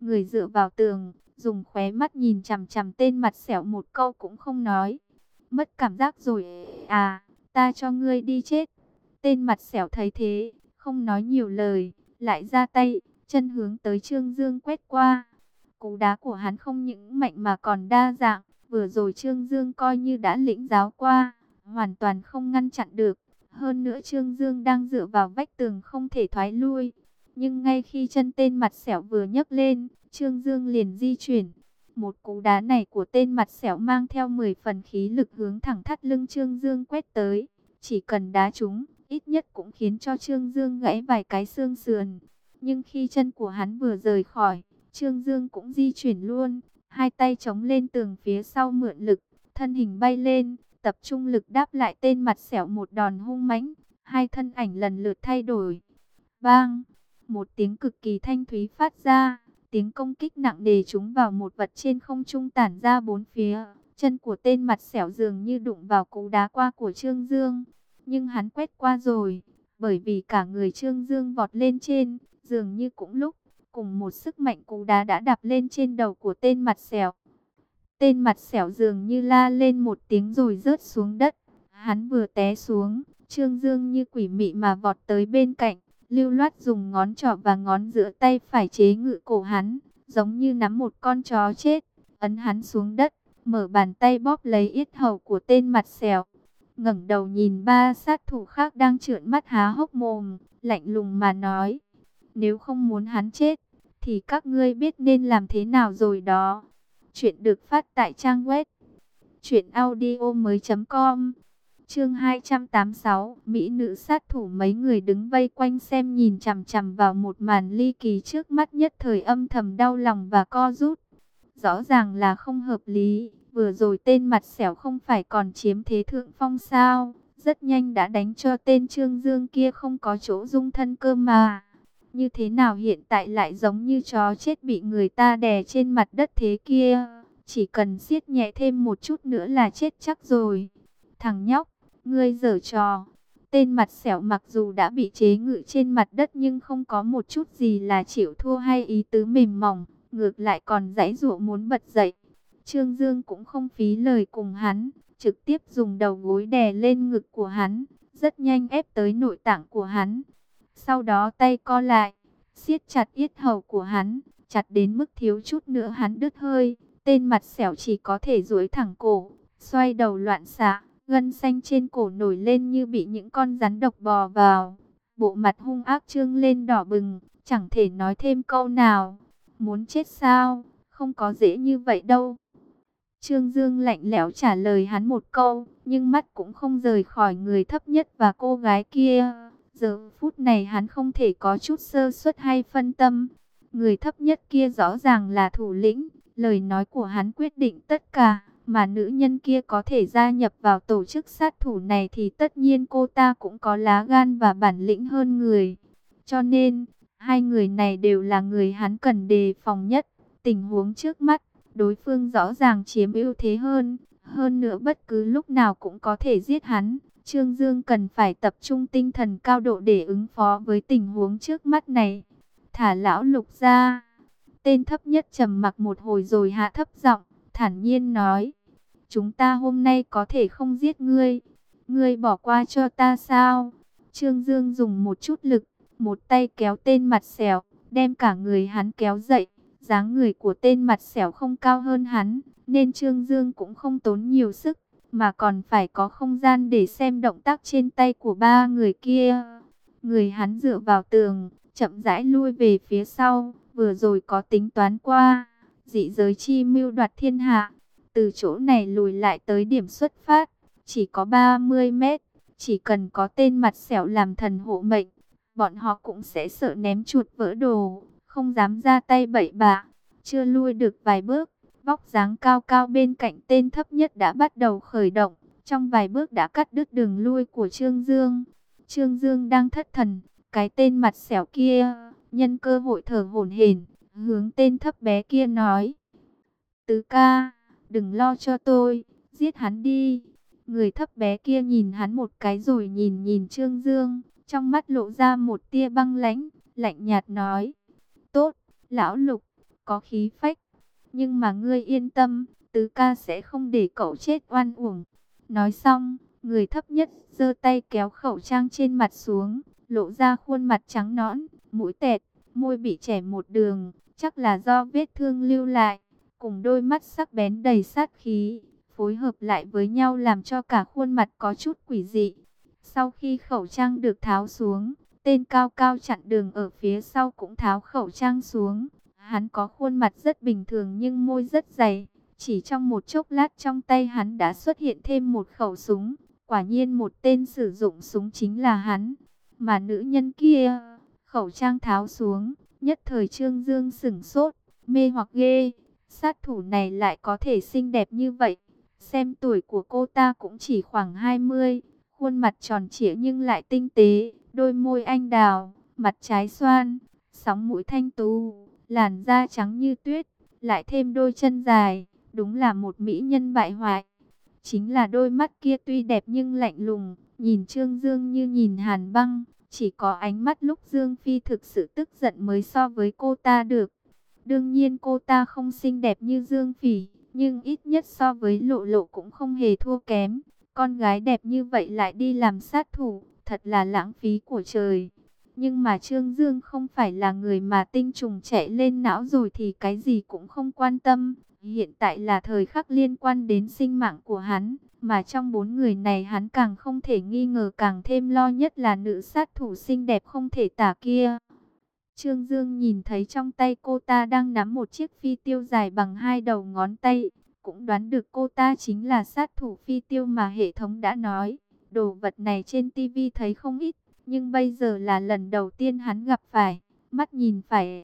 người dựa vào tường, dùng khóe mắt nhìn chằm chằm tên mặt sẹo, một câu cũng không nói. Mất cảm giác rồi à, ta cho ngươi đi chết. Tên mặt sẹo thấy thế, không nói nhiều lời, lại ra tay, chân hướng tới Trương Dương quét qua. Cú đá của hắn không những mạnh mà còn đa dạng, vừa rồi Trương Dương coi như đã lĩnh giáo qua, hoàn toàn không ngăn chặn được. Hơn nữa Trương Dương đang dựa vào vách tường không thể thoái lui. Nhưng ngay khi chân tên mặt sẹo vừa nhấc lên, Trương Dương liền di chuyển. Một cú đá này của tên mặt sẹo mang theo 10 phần khí lực hướng thẳng thắt lưng Trương Dương quét tới. Chỉ cần đá trúng, ít nhất cũng khiến cho Trương Dương gãy vài cái xương sườn. Nhưng khi chân của hắn vừa rời khỏi, Trương Dương cũng di chuyển luôn. Hai tay chống lên tường phía sau mượn lực, thân hình bay lên, tập trung lực đáp lại tên mặt sẹo một đòn hung mãnh. Hai thân ảnh lần lượt thay đổi. Bang! Một tiếng cực kỳ thanh thúy phát ra. Tiếng công kích nặng nề trúng vào một vật trên không trung tản ra bốn phía. Chân của tên mặt sẹo dường như đụng vào cú đá qua của Trương Dương. Nhưng hắn quét qua rồi. Bởi vì cả người Trương Dương vọt lên trên. Dường như cũng lúc cùng một sức mạnh, cú đá đã đạp lên trên đầu của tên mặt sẹo. Tên mặt sẹo dường như la lên một tiếng rồi rớt xuống đất. Hắn vừa té xuống, Trương Dương như quỷ mị mà vọt tới bên cạnh. Lưu loát dùng ngón trỏ và ngón giữa tay phải chế ngự cổ hắn, giống như nắm một con chó chết, ấn hắn xuống đất, mở bàn tay bóp lấy yết hầu của tên mặt sẹo. Ngẩng đầu nhìn ba sát thủ khác đang trợn mắt há hốc mồm, lạnh lùng mà nói: nếu không muốn hắn chết, thì các ngươi biết nên làm thế nào rồi đó. Chuyện được phát tại trang web truyệnaudiomoi.com. Chương 286, Mỹ nữ sát thủ. Mấy người đứng vây quanh xem nhìn chằm chằm vào một màn ly kỳ trước mắt, nhất thời âm thầm đau lòng và co rút. Rõ ràng là không hợp lý, vừa rồi tên mặt sẹo không phải còn chiếm thế thượng phong sao? Rất nhanh đã đánh cho tên Trương Dương kia không có chỗ dung thân cơ mà. Như thế nào hiện tại lại giống như chó chết bị người ta đè trên mặt đất thế kia? Chỉ cần siết nhẹ thêm một chút nữa là chết chắc rồi. Thằng nhóc, ngươi giở trò. Tên mặt sẹo mặc dù đã bị chế ngự trên mặt đất nhưng không có một chút gì là chịu thua hay ý tứ mềm mỏng, ngược lại còn giãy giụa muốn bật dậy. Trương Dương cũng không phí lời cùng hắn, trực tiếp dùng đầu gối đè lên ngực của hắn, rất nhanh ép tới nội tạng của hắn. Sau đó tay co lại, siết chặt yết hầu của hắn, chặt đến mức thiếu chút nữa hắn đứt hơi. Tên mặt sẹo chỉ có thể duỗi thẳng cổ, xoay đầu loạn xạ. Gân xanh trên cổ nổi lên như bị những con rắn độc bò vào. Bộ mặt hung ác trương lên đỏ bừng, chẳng thể nói thêm câu nào. Muốn chết sao? Không có dễ như vậy đâu. Trương Dương lạnh lẽo trả lời hắn một câu, nhưng mắt cũng không rời khỏi người thấp nhất và cô gái kia. Giờ phút này hắn không thể có chút sơ suất hay phân tâm. Người thấp nhất kia rõ ràng là thủ lĩnh, lời nói của hắn quyết định tất cả. Mà nữ nhân kia có thể gia nhập vào tổ chức sát thủ này thì tất nhiên cô ta cũng có lá gan và bản lĩnh hơn người. Cho nên, hai người này đều là người hắn cần đề phòng nhất. Tình huống trước mắt, đối phương rõ ràng chiếm ưu thế hơn. Hơn nữa bất cứ lúc nào cũng có thể giết hắn. Trương Dương cần phải tập trung tinh thần cao độ để ứng phó với tình huống trước mắt này. Thả lão Lục ra. Tên thấp nhất trầm mặc một hồi rồi hạ thấp giọng, thản nhiên nói: chúng ta hôm nay có thể không giết ngươi. Ngươi bỏ qua cho ta sao? Trương Dương dùng một chút lực, một tay kéo tên mặt sẹo, đem cả người hắn kéo dậy. Dáng người của tên mặt sẹo không cao hơn hắn, nên Trương Dương cũng không tốn nhiều sức, mà còn phải có không gian để xem động tác trên tay của ba người kia. Người hắn dựa vào tường, chậm rãi lui về phía sau, vừa rồi có tính toán qua, dị giới chi mưu đoạt thiên hạ. Từ chỗ này lùi lại tới điểm xuất phát, chỉ có 30 mét, chỉ cần có tên mặt sẹo làm thần hộ mệnh, bọn họ cũng sẽ sợ ném chuột vỡ đồ, không dám ra tay bậy bạ. Chưa lui được vài bước, vóc dáng cao cao bên cạnh tên thấp nhất đã bắt đầu khởi động, trong vài bước đã cắt đứt đường lui của Trương Dương. Trương Dương đang thất thần, cái tên mặt sẹo kia nhân cơ hội thở hổn hển, hướng tên thấp bé kia nói: Tứ ca, đừng lo cho tôi, giết hắn đi. Người thấp bé kia nhìn hắn một cái rồi nhìn nhìn Trương Dương, trong mắt lộ ra một tia băng lãnh, lạnh nhạt nói: tốt, lão Lục, có khí phách. Nhưng mà ngươi yên tâm, tứ ca sẽ không để cậu chết oan uổng. Nói xong, người thấp nhất giơ tay kéo khẩu trang trên mặt xuống, lộ ra khuôn mặt trắng nõn, mũi tẹt, môi bị chẻ một đường, chắc là do vết thương lưu lại, cùng đôi mắt sắc bén đầy sát khí, phối hợp lại với nhau làm cho cả khuôn mặt có chút quỷ dị. Sau khi khẩu trang được tháo xuống, tên cao cao chặn đường ở phía sau cũng tháo khẩu trang xuống. Hắn có khuôn mặt rất bình thường nhưng môi rất dày. Chỉ trong một chốc lát trong tay hắn đã xuất hiện thêm một khẩu súng. Quả nhiên một tên sử dụng súng chính là hắn. Mà nữ nhân kia, khẩu trang tháo xuống, nhất thời Trương Dương sửng sốt, mê hoặc ghê. Sát thủ này lại có thể xinh đẹp như vậy. Xem tuổi của cô ta cũng chỉ khoảng 20. Khuôn mặt tròn trịa nhưng lại tinh tế, đôi môi anh đào, mặt trái xoan, sóng mũi thanh tú, làn da trắng như tuyết, lại thêm đôi chân dài, đúng là một mỹ nhân bại hoại. Chính là đôi mắt kia tuy đẹp nhưng lạnh lùng, nhìn Trương Dương như nhìn hàn băng, chỉ có ánh mắt lúc Dương Phi thực sự tức giận mới so với cô ta được. Đương nhiên cô ta không xinh đẹp như Dương Phỉ, nhưng ít nhất so với Lộ Lộ cũng không hề thua kém. Con gái đẹp như vậy lại đi làm sát thủ, thật là lãng phí của trời. Nhưng mà Trương Dương không phải là người mà tinh trùng chạy lên não rồi thì cái gì cũng không quan tâm. Hiện tại là thời khắc liên quan đến sinh mạng của hắn, mà trong 4 người này hắn càng không thể nghi ngờ, càng thêm lo nhất là nữ sát thủ xinh đẹp không thể tả kia. Trương Dương nhìn thấy trong tay cô ta đang nắm một chiếc phi tiêu dài bằng 2 đầu ngón tay, cũng đoán được cô ta chính là sát thủ phi tiêu mà hệ thống đã nói. Đồ vật này trên TV thấy không ít, nhưng bây giờ là lần đầu tiên hắn gặp phải, mắt nhìn phải.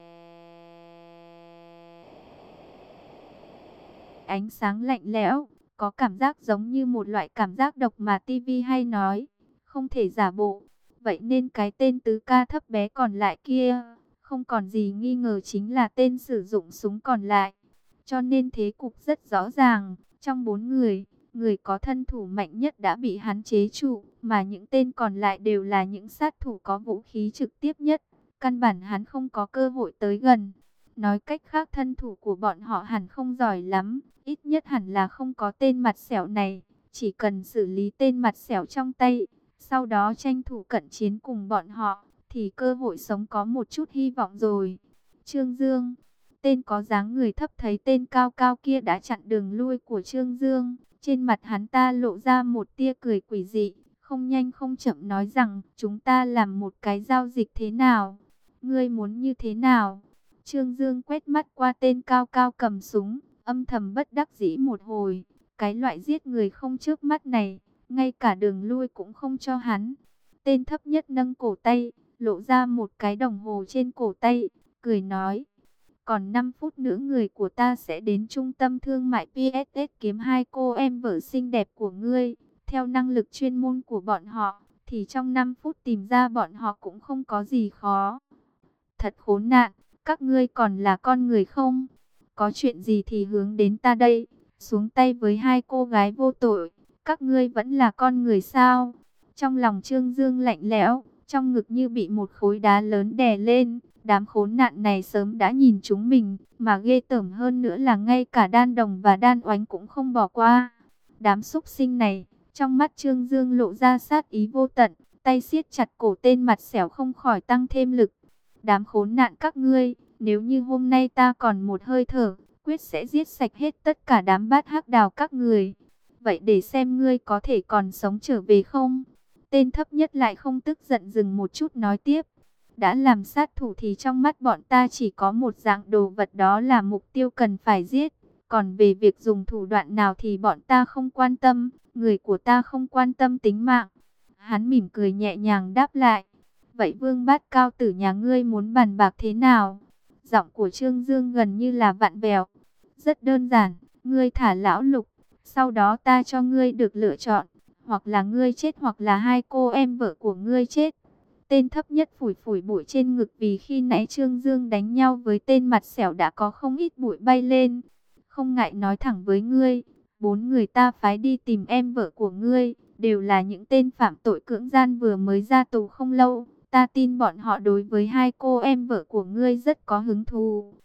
Ánh sáng lạnh lẽo, có cảm giác giống như một loại cảm giác độc mà TV hay nói, không thể giả bộ. Vậy nên cái tên tứ ca thấp bé còn lại kia, không còn gì nghi ngờ chính là tên sử dụng súng còn lại. Cho nên thế cục rất rõ ràng, trong 4 người, người có thân thủ mạnh nhất đã bị hắn chế trụ, mà những tên còn lại đều là những sát thủ có vũ khí trực tiếp nhất. Căn bản hắn không có cơ hội tới gần. Nói cách khác thân thủ của bọn họ hẳn không giỏi lắm, ít nhất hẳn là không có tên mặt sẹo này. Chỉ cần xử lý tên mặt sẹo trong tay, sau đó tranh thủ cận chiến cùng bọn họ, thì cơ hội sống có một chút hy vọng rồi. Trương Dương, tên có dáng người thấp thấy tên cao cao kia đã chặn đường lui của Trương Dương. Trên mặt hắn ta lộ ra một tia cười quỷ dị, không nhanh không chậm nói rằng chúng ta làm một cái giao dịch thế nào? Ngươi muốn như thế nào? Trương Dương quét mắt qua tên cao cao cầm súng, âm thầm bất đắc dĩ một hồi. Cái loại giết người không chớp mắt này, ngay cả đường lui cũng không cho hắn. Tên thấp nhất nâng cổ tay, lộ ra một cái đồng hồ trên cổ tay, cười nói. Còn 5 phút nữa người của ta sẽ đến trung tâm thương mại PSS kiếm 2 cô em vợ xinh đẹp của ngươi. Theo năng lực chuyên môn của bọn họ, thì trong 5 phút tìm ra bọn họ cũng không có gì khó. Thật khốn nạn, các ngươi còn là con người không? Có chuyện gì thì hướng đến ta đây. Xuống tay với 2 cô gái vô tội, các ngươi vẫn là con người sao? Trong lòng Trương Dương lạnh lẽo, trong ngực như bị một khối đá lớn đè lên. Đám khốn nạn này sớm đã nhìn chúng mình, mà ghê tởm hơn nữa là ngay cả Đan Đồng và Đan Oánh cũng không bỏ qua. Đám súc sinh này, trong mắt Trương Dương lộ ra sát ý vô tận, tay siết chặt cổ tên mặt xẻo không khỏi tăng thêm lực. Đám khốn nạn các ngươi, nếu như hôm nay ta còn một hơi thở, quyết sẽ giết sạch hết tất cả đám bát hắc đào các người. Vậy để xem ngươi có thể còn sống trở về không? Tên thấp nhất lại không tức giận dừng một chút nói tiếp. Đã làm sát thủ thì trong mắt bọn ta chỉ có một dạng đồ vật, đó là mục tiêu cần phải giết. Còn về việc dùng thủ đoạn nào thì bọn ta không quan tâm, người của ta không quan tâm tính mạng. Hắn mỉm cười nhẹ nhàng đáp lại. Vậy Vương Bát Cao tử nhà ngươi muốn bàn bạc thế nào? Giọng của Trương Dương gần như là vặn vẹo. Rất đơn giản, ngươi thả lão Lục, sau đó ta cho ngươi được lựa chọn, hoặc là ngươi chết hoặc là 2 cô em vợ của ngươi chết. Tên thấp nhất phủi phủi bụi trên ngực, vì khi nãy Trương Dương đánh nhau với tên mặt sẹo đã có không ít bụi bay lên. Không ngại nói thẳng với ngươi, 4 người ta phái đi tìm em vợ của ngươi, đều là những tên phạm tội cưỡng gian vừa mới ra tù không lâu. Ta tin bọn họ đối với 2 cô em vợ của ngươi rất có hứng thú.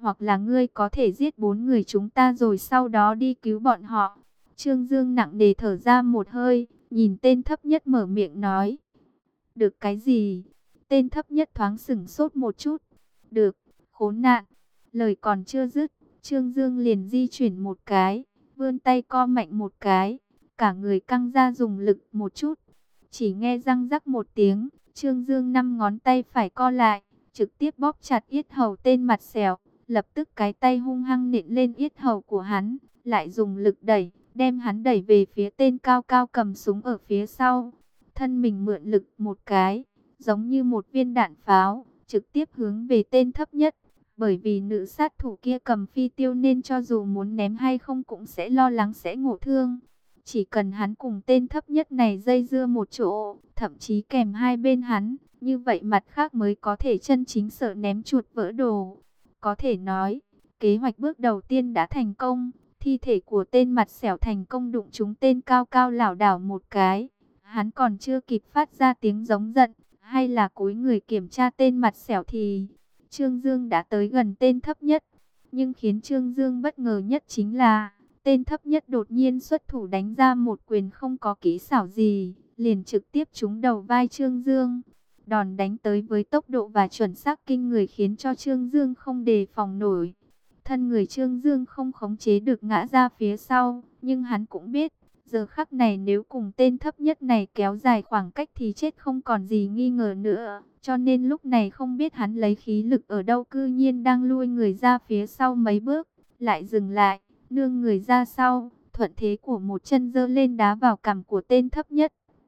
hoặc là ngươi có thể giết 4 người chúng ta rồi sau đó đi cứu bọn họ. Trương Dương nặng nề thở ra một hơi, nhìn tên thấp nhất mở miệng nói. Được cái gì? Tên thấp nhất thoáng sửng sốt một chút. Được, khốn nạn. Lời còn chưa dứt, Trương Dương liền di chuyển một cái, vươn tay co mạnh một cái, cả người căng ra dùng lực một chút. Chỉ nghe răng rắc một tiếng, Trương Dương 5 ngón tay phải co lại, trực tiếp bóp chặt yết hầu tên mặt sẹo. Lập tức cái tay hung hăng nện lên yết hầu của hắn, lại dùng lực đẩy, đem hắn đẩy về phía tên cao cao cầm súng ở phía sau. Thân mình mượn lực một cái, giống như một viên đạn pháo, trực tiếp hướng về tên thấp nhất. Bởi vì nữ sát thủ kia cầm phi tiêu nên cho dù muốn ném hay không cũng sẽ lo lắng sẽ ngộ thương. Chỉ cần hắn cùng tên thấp nhất này dây dưa một chỗ, thậm chí kèm hai bên hắn, như vậy mặt khác mới có thể chân chính sợ ném chuột vỡ đồ. Có thể nói, kế hoạch bước đầu tiên đã thành công. Thi thể của tên mặt sẹo thành công đụng trúng tên cao cao lảo đảo một cái. Hắn còn chưa kịp phát ra tiếng giống giận, hay là cúi người kiểm tra tên mặt sẹo thì Trương Dương đã tới gần tên thấp nhất. Nhưng khiến Trương Dương bất ngờ nhất chính là tên thấp nhất đột nhiên xuất thủ đánh ra một quyền không có kỹ xảo gì, liền trực tiếp trúng đầu vai Trương Dương. Đòn đánh tới với tốc độ và chuẩn xác kinh người khiến cho Trương Dương không đề phòng nổi. Thân người Trương Dương không khống chế được ngã ra phía sau, nhưng hắn cũng biết, giờ khắc này nếu cùng tên thấp nhất này kéo dài khoảng cách thì chết không còn gì nghi ngờ nữa. Cho nên lúc này không biết hắn lấy khí lực ở đâu, cư nhiên đang lui người ra phía sau mấy bước, lại dừng lại, nương người ra sau, thuận thế của một chân giơ lên đá vào cằm của tên thấp nhất.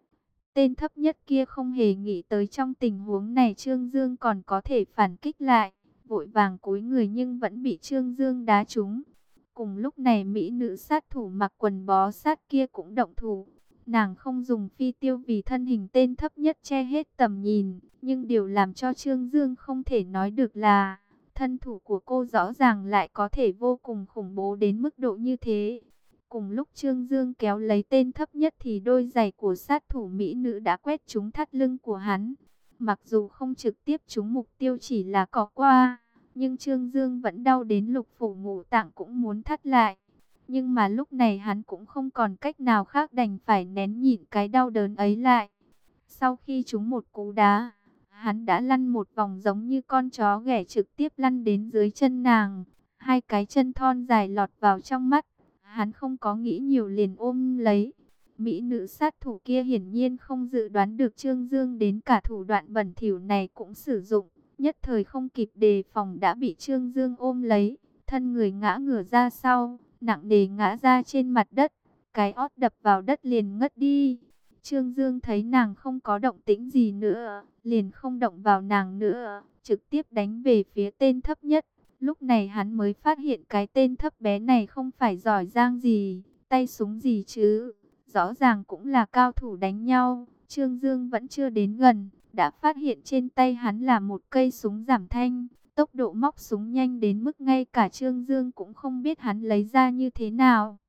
Tên thấp nhất kia không hề nghĩ tới trong tình huống này Trương Dương còn có thể phản kích lại, vội vàng cúi người nhưng vẫn bị Trương Dương đá trúng. Cùng lúc này mỹ nữ sát thủ mặc quần bó sát kia cũng động thủ. Nàng không dùng phi tiêu vì thân hình tên thấp nhất che hết tầm nhìn, nhưng điều làm cho Trương Dương không thể nói được là thân thủ của cô rõ ràng lại có thể vô cùng khủng bố đến mức độ như thế. Cùng lúc Trương Dương kéo lấy tên thấp nhất thì đôi giày của sát thủ mỹ nữ đã quét trúng thắt lưng của hắn. Mặc dù không trực tiếp trúng mục tiêu chỉ là cọ qua, nhưng Trương Dương vẫn đau đến lục phủ ngũ tạng cũng muốn thắt lại. Nhưng mà lúc này hắn cũng không còn cách nào khác đành phải nén nhịn cái đau đớn ấy lại. Sau khi trúng một cú đá, hắn đã lăn một vòng giống như con chó ghẻ trực tiếp lăn đến dưới chân nàng. Hai cái chân thon dài lọt vào trong mắt. Hắn không có nghĩ nhiều liền ôm lấy. Mỹ nữ sát thủ kia hiển nhiên không dự đoán được Trương Dương đến cả thủ đoạn bẩn thỉu này cũng sử dụng. Nhất thời không kịp đề phòng đã bị Trương Dương ôm lấy. Thân người ngã ngửa ra sau, nặng nề ngã ra trên mặt đất. Cái ót đập vào đất liền ngất đi. Trương Dương thấy nàng không có động tĩnh gì nữa, liền không động vào nàng nữa, trực tiếp đánh về phía tên thấp nhất. Lúc này hắn mới phát hiện cái tên thấp bé này không phải giỏi giang gì, tay súng gì chứ. Rõ ràng cũng là cao thủ đánh nhau. Trương Dương vẫn chưa đến gần, đã phát hiện trên tay hắn là một cây súng giảm thanh. Tốc độ móc súng nhanh đến mức ngay cả Trương Dương cũng không biết hắn lấy ra như thế nào.